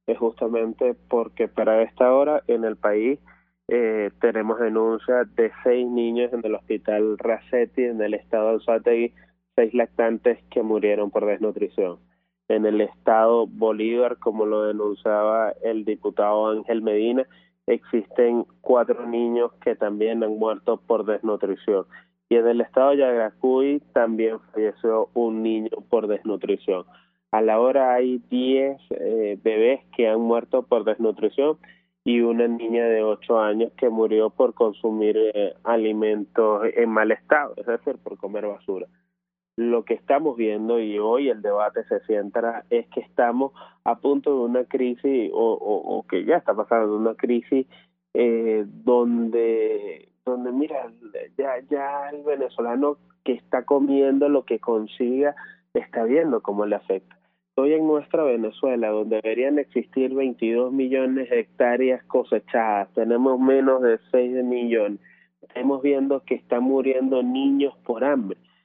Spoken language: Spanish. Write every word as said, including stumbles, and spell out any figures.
es justamente porque para esta hora en el país eh, tenemos denuncias de seis niños en el hospital Racetti, en el estado de Anzoátegui, seis lactantes que murieron por desnutrición. En el estado Bolívar, como lo denunciaba el diputado Ángel Medina, existen cuatro niños que también han muerto por desnutrición. Y en el estado de Yaracuy también falleció un niño por desnutrición. A la hora hay diez eh, bebés que han muerto por desnutrición y una niña de ocho años que murió por consumir eh, alimentos en mal estado, es decir, por comer basura. Lo que estamos viendo, y hoy el debate se centra, es que estamos a punto de una crisis, o, o, o que ya está pasando una crisis, eh, donde, donde mira, ya, ya el venezolano que está comiendo lo que consiga está viendo cómo le afecta. Hoy en nuestra Venezuela, donde deberían existir veintidós millones de hectáreas cosechadas, tenemos menos de seis millones. Estamos viendo que están muriendo niños por hambre.